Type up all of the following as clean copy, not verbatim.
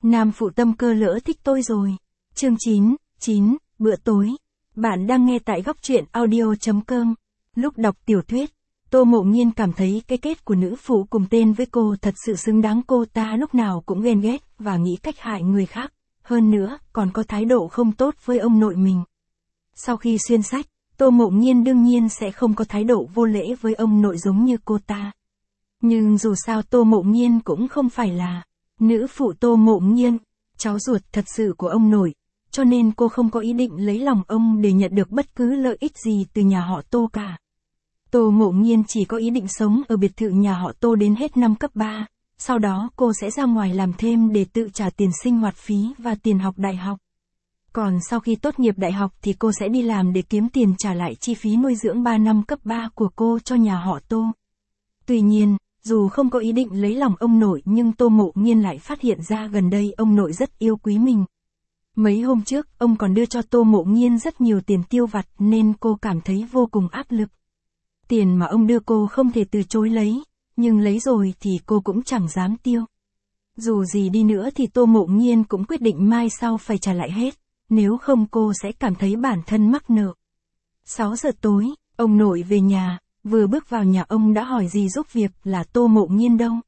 Nam phụ tâm cơ lỡ thích tôi rồi. Chương 9, bữa tối. Bạn đang nghe tại góc truyện audio.com. Lúc đọc tiểu thuyết, Tô Mộ Nhiên cảm thấy cái kết của nữ phụ cùng tên với cô thật sự xứng đáng. Cô ta lúc nào cũng ghen ghét và nghĩ cách hại người khác, hơn nữa còn có thái độ không tốt với ông nội mình. Sau khi xuyên sách, Tô Mộ Nhiên đương nhiên sẽ không có thái độ vô lễ với ông nội giống như cô ta. Nhưng dù sao Tô Mộ Nhiên cũng không phải là nữ phụ Tô Mộ Nhiên, cháu ruột thật sự của ông nội, cho nên cô không có ý định lấy lòng ông để nhận được bất cứ lợi ích gì từ nhà họ Tô cả. Tô Mộ Nhiên chỉ có ý định sống ở biệt thự nhà họ Tô đến hết năm cấp 3, sau đó cô sẽ ra ngoài làm thêm để tự trả tiền sinh hoạt phí và tiền học đại học. Còn sau khi tốt nghiệp đại học thì cô sẽ đi làm để kiếm tiền trả lại chi phí nuôi dưỡng 3 năm cấp 3 của cô cho nhà họ Tô. Tuy nhiên, dù không có ý định lấy lòng ông nội nhưng Tô Mộ Nhiên lại phát hiện ra gần đây ông nội rất yêu quý mình. Mấy hôm trước, ông còn đưa cho Tô Mộ Nhiên rất nhiều tiền tiêu vặt nên cô cảm thấy vô cùng áp lực. Tiền mà ông đưa cô không thể từ chối lấy, nhưng lấy rồi thì cô cũng chẳng dám tiêu. Dù gì đi nữa thì Tô Mộ Nhiên cũng quyết định mai sau phải trả lại hết, nếu không cô sẽ cảm thấy bản thân mắc nợ. 6 giờ tối, ông nội về nhà, vừa bước vào nhà ông đã hỏi dì giúp việc là Tô Mộ Nhiên đâu.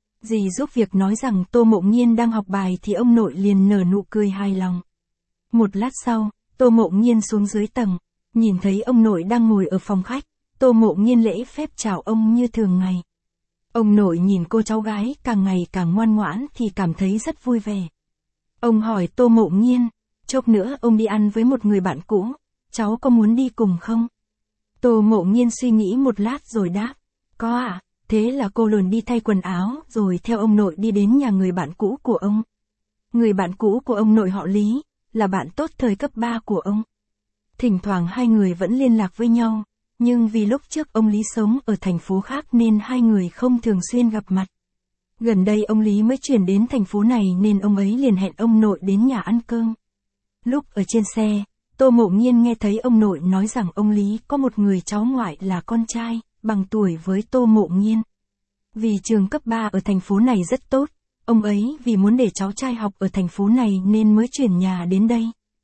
Dì giúp việc nói rằng Tô Mộ Nhiên đang học bài thì ông nội liền nở nụ cười hài lòng. Một lát sau, Tô Mộ Nhiên xuống dưới tầng, nhìn thấy ông nội đang ngồi ở phòng khách, Tô Mộ Nhiên lễ phép chào ông như thường ngày. Ông nội nhìn cô cháu gái càng ngày càng ngoan ngoãn thì cảm thấy rất vui vẻ. Ông hỏi Tô Mộ Nhiên, chốc nữa ông đi ăn với một người bạn cũ, cháu có muốn đi cùng không? Tô Mộ Nhiên suy nghĩ một lát rồi đáp, có ạ. Thế là cô liền đi thay quần áo rồi theo ông nội đi đến nhà người bạn cũ của ông. Người bạn cũ của ông nội họ Lý, là bạn tốt thời cấp 3 của ông. Thỉnh thoảng hai người vẫn liên lạc với nhau, nhưng vì lúc trước ông Lý sống ở thành phố khác nên hai người không thường xuyên gặp mặt. Gần đây ông Lý mới chuyển đến thành phố này nên ông ấy liền hẹn ông nội đến nhà ăn cơm. Lúc ở trên xe, Tô Mộ Nhiên nghe thấy ông nội nói rằng ông Lý có một người cháu ngoại là con trai, bằng tuổi với Tô Mộ Nhiên. Vì trường cấp 3 ở thành phố này rất tốt, ông ấy vì muốn để cháu trai học ở thành phố này nên mới chuyển nhà đến đây.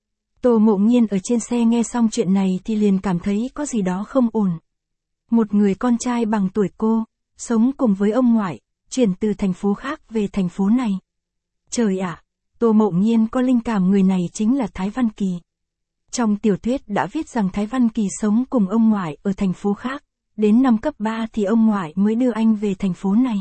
Tô Mộ Nhiên ở trên xe nghe xong chuyện này thì liền cảm thấy có gì đó không ổn. Một người con trai bằng tuổi cô, sống cùng với ông ngoại, chuyển từ thành phố khác về thành phố này. Trời ạ, Tô Mộ Nhiên có linh cảm người này chính là Thái Văn Kỳ. Trong tiểu thuyết đã viết rằng Thái Văn Kỳ sống cùng ông ngoại ở thành phố khác, đến năm cấp 3 thì ông ngoại mới đưa anh về thành phố này.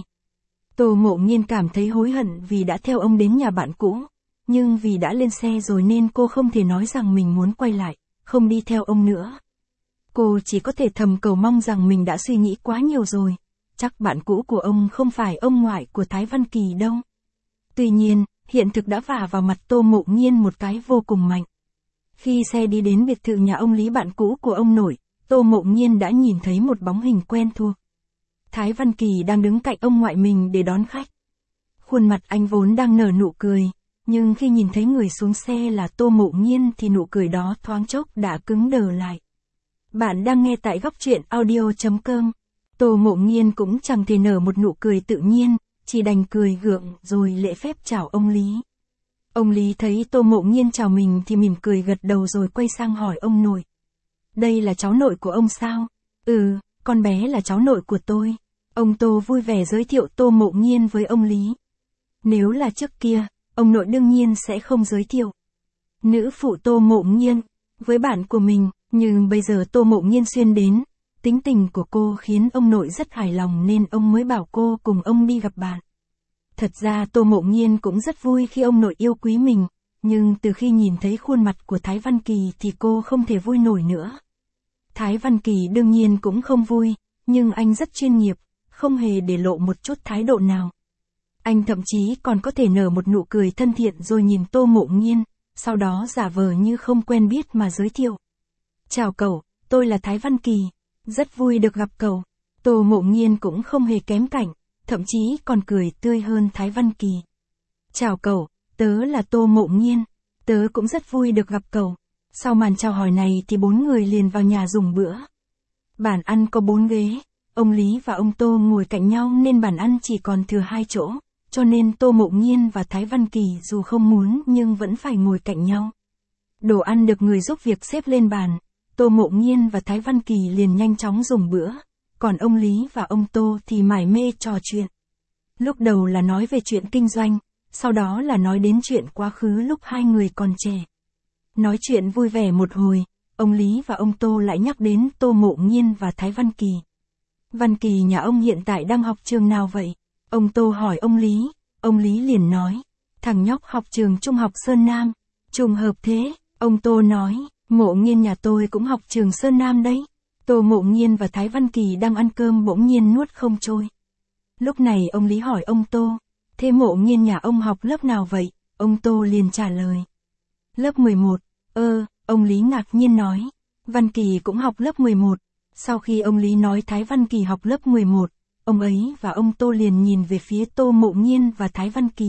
Tô Mộ Nhiên cảm thấy hối hận vì đã theo ông đến nhà bạn cũ, nhưng vì đã lên xe rồi nên cô không thể nói rằng mình muốn quay lại, không đi theo ông nữa. Cô chỉ có thể thầm cầu mong rằng mình đã suy nghĩ quá nhiều rồi, chắc bạn cũ của ông không phải ông ngoại của Thái Văn Kỳ đâu. Tuy nhiên, hiện thực đã vả vào mặt Tô Mộ Nhiên một cái vô cùng mạnh. Khi xe đi đến biệt thự nhà ông Lý bạn cũ của ông nội, Tô Mộ Nhiên đã nhìn thấy một bóng hình quen thuộc. Thái Văn Kỳ đang đứng cạnh ông ngoại mình để đón khách. Khuôn mặt anh vốn đang nở nụ cười, nhưng khi nhìn thấy người xuống xe là Tô Mộ Nhiên thì nụ cười đó thoáng chốc đã cứng đờ lại. Bạn đang nghe tại góc truyện audio.com. Tô Mộ Nhiên cũng chẳng thể nở một nụ cười tự nhiên, chỉ đành cười gượng rồi lễ phép chào ông Lý. Ông Lý thấy Tô Mộ Nhiên chào mình thì mỉm cười gật đầu rồi quay sang hỏi ông nội. Đây là cháu nội của ông sao? Ừ, con bé là cháu nội của tôi. Ông Tô vui vẻ giới thiệu Tô Mộ Nhiên với ông Lý. Nếu là trước kia, ông nội đương nhiên sẽ không giới thiệu nữ phụ Tô Mộ Nhiên với bạn của mình, nhưng bây giờ Tô Mộ Nhiên xuyên đến, tính tình của cô khiến ông nội rất hài lòng nên ông mới bảo cô cùng ông đi gặp bạn. Thật ra Tô Mộ Nhiên cũng rất vui khi ông nội yêu quý mình, nhưng từ khi nhìn thấy khuôn mặt của Thái Văn Kỳ thì cô không thể vui nổi nữa. Thái Văn Kỳ đương nhiên cũng không vui, nhưng anh rất chuyên nghiệp, không hề để lộ một chút thái độ nào. Anh thậm chí còn có thể nở một nụ cười thân thiện rồi nhìn Tô Mộ Nhiên, sau đó giả vờ như không quen biết mà giới thiệu. Chào cậu, tôi là Thái Văn Kỳ, rất vui được gặp cậu. Tô Mộ Nhiên cũng không hề kém cạnh, thậm chí còn cười tươi hơn Thái Văn Kỳ. Chào cậu, tớ là Tô Mộ Nhiên, tớ cũng rất vui được gặp cậu. Sau màn chào hỏi này thì bốn người liền vào nhà dùng bữa. Bàn ăn có 4 ghế, ông Lý và ông Tô ngồi cạnh nhau nên bàn ăn chỉ còn thừa 2 chỗ, cho nên Tô Mộ Nhiên và Thái Văn Kỳ dù không muốn nhưng vẫn phải ngồi cạnh nhau. Đồ ăn được người giúp việc xếp lên bàn, Tô Mộ Nhiên và Thái Văn Kỳ liền nhanh chóng dùng bữa, còn ông Lý và ông Tô thì mải mê trò chuyện. Lúc đầu là nói về chuyện kinh doanh, sau đó là nói đến chuyện quá khứ lúc hai người còn trẻ. Nói chuyện vui vẻ một hồi, ông Lý và ông Tô lại nhắc đến Tô Mộ Nhiên và Thái Văn Kỳ. Văn Kỳ nhà ông hiện tại đang học trường nào vậy? Ông Tô hỏi ông Lý liền nói, thằng nhóc học trường Trung học Sơn Nam. Trùng hợp thế, ông Tô nói, Mộ Nhiên nhà tôi cũng học trường Sơn Nam đấy. Tô Mộ Nhiên và Thái Văn Kỳ đang ăn cơm bỗng nhiên nuốt không trôi. Lúc này ông Lý hỏi ông Tô, thế Mộ Nhiên nhà ông học lớp nào vậy? Ông Tô liền trả lời, lớp 11. Ông Lý ngạc nhiên nói, Văn Kỳ cũng học lớp 11. Sau khi ông Lý nói Thái Văn Kỳ học lớp 11, ông ấy và ông Tô liền nhìn về phía Tô Mộ Nhiên và Thái Văn Kỳ.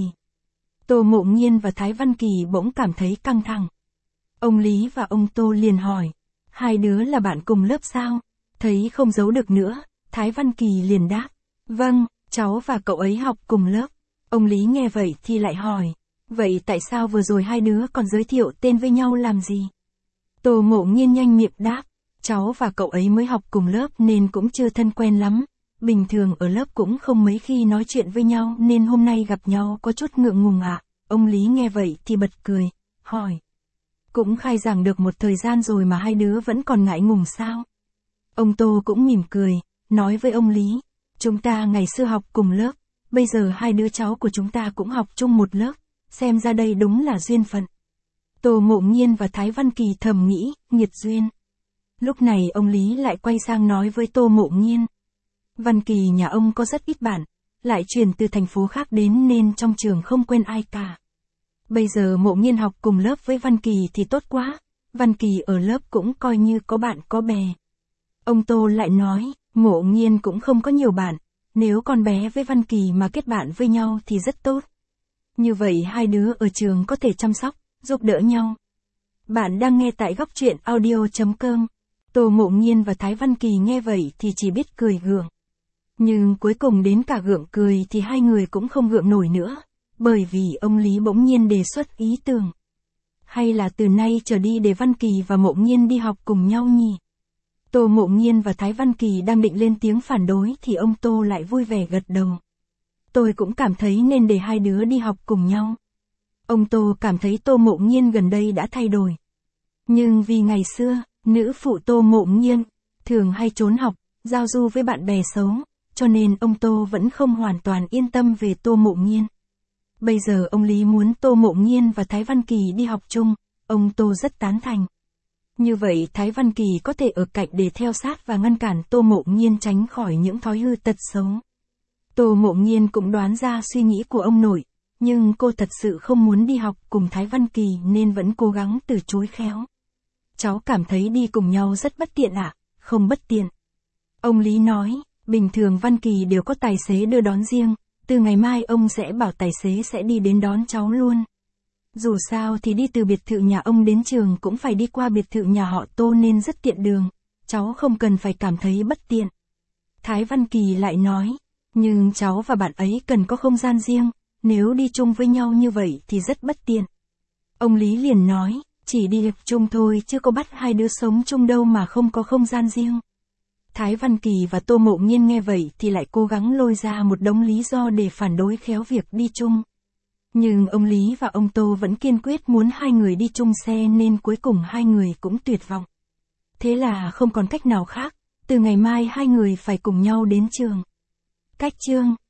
Tô Mộ Nhiên và Thái Văn Kỳ bỗng cảm thấy căng thẳng. Ông Lý và ông Tô liền hỏi, hai đứa là bạn cùng lớp sao? Thấy không giấu được nữa, Thái Văn Kỳ liền đáp, vâng, cháu và cậu ấy học cùng lớp. Ông Lý nghe vậy thì lại hỏi, vậy tại sao vừa rồi hai đứa còn giới thiệu tên với nhau làm gì? Tô Mộ Nhiên nhanh miệng đáp, cháu và cậu ấy mới học cùng lớp nên cũng chưa thân quen lắm. Bình thường ở lớp cũng không mấy khi nói chuyện với nhau nên hôm nay gặp nhau có chút ngượng ngùng ạ. Ông Lý nghe vậy thì bật cười, hỏi, cũng khai giảng được một thời gian rồi mà hai đứa vẫn còn ngại ngùng sao? Ông Tô cũng mỉm cười, nói với ông Lý, chúng ta ngày xưa học cùng lớp, bây giờ hai đứa cháu của chúng ta cũng học chung một lớp, xem ra đây đúng là duyên phận. Tô Mộ Nhiên và Thái Văn Kỳ thầm nghĩ, nghiệt duyên. Lúc này ông Lý lại quay sang nói với Tô Mộ Nhiên, Văn Kỳ nhà ông có rất ít bạn, lại chuyển từ thành phố khác đến nên trong trường không quen ai cả. Bây giờ Mộ Nhiên học cùng lớp với Văn Kỳ thì tốt quá, Văn Kỳ ở lớp cũng coi như có bạn có bè. Ông Tô lại nói, Mộ Nhiên cũng không có nhiều bạn, nếu con bé với Văn Kỳ mà kết bạn với nhau thì rất tốt. Như vậy hai đứa ở trường có thể chăm sóc, giúp đỡ nhau. Bạn đang nghe tại góc truyện audio.com. Tô Mộ Nhiên và Thái Văn Kỳ nghe vậy thì chỉ biết cười gượng. Nhưng cuối cùng đến cả gượng cười thì hai người cũng không gượng nổi nữa, bởi vì ông Lý bỗng nhiên đề xuất ý tưởng. Hay là từ nay trở đi để Văn Kỳ và Mộ Nhiên đi học cùng nhau nhỉ? Tô Mộ Nhiên và Thái Văn Kỳ đang định lên tiếng phản đối thì ông Tô lại vui vẻ gật đầu. Tôi cũng cảm thấy nên để hai đứa đi học cùng nhau. Ông Tô cảm thấy Tô Mộ Nhiên gần đây đã thay đổi. Nhưng vì ngày xưa, nữ phụ Tô Mộ Nhiên thường hay trốn học, giao du với bạn bè xấu, cho nên ông Tô vẫn không hoàn toàn yên tâm về Tô Mộ Nhiên. Bây giờ ông Lý muốn Tô Mộ Nhiên và Thái Văn Kỳ đi học chung, ông Tô rất tán thành. Như vậy Thái Văn Kỳ có thể ở cạnh để theo sát và ngăn cản Tô Mộ Nhiên tránh khỏi những thói hư tật xấu. Tô Mộ Nhiên cũng đoán ra suy nghĩ của ông nội, nhưng cô thật sự không muốn đi học cùng Thái Văn Kỳ nên vẫn cố gắng từ chối khéo. Cháu cảm thấy đi cùng nhau rất bất tiện ạ? Không bất tiện. Ông Lý nói, bình thường Văn Kỳ đều có tài xế đưa đón riêng, từ ngày mai ông sẽ bảo tài xế sẽ đi đến đón cháu luôn. Dù sao thì đi từ biệt thự nhà ông đến trường cũng phải đi qua biệt thự nhà họ Tô nên rất tiện đường, cháu không cần phải cảm thấy bất tiện. Thái Văn Kỳ lại nói, nhưng cháu và bạn ấy cần có không gian riêng, nếu đi chung với nhau như vậy thì rất bất tiện. Ông Lý liền nói, chỉ đi học chung thôi chứ có bắt hai đứa sống chung đâu mà không có không gian riêng. Thái Văn Kỳ và Tô Mộ Nhiên nghe vậy thì lại cố gắng lôi ra một đống lý do để phản đối khéo việc đi chung. Nhưng ông Lý và ông Tô vẫn kiên quyết muốn hai người đi chung xe nên cuối cùng hai người cũng tuyệt vọng. Thế là không còn cách nào khác, từ ngày mai hai người phải cùng nhau đến trường. Cách chương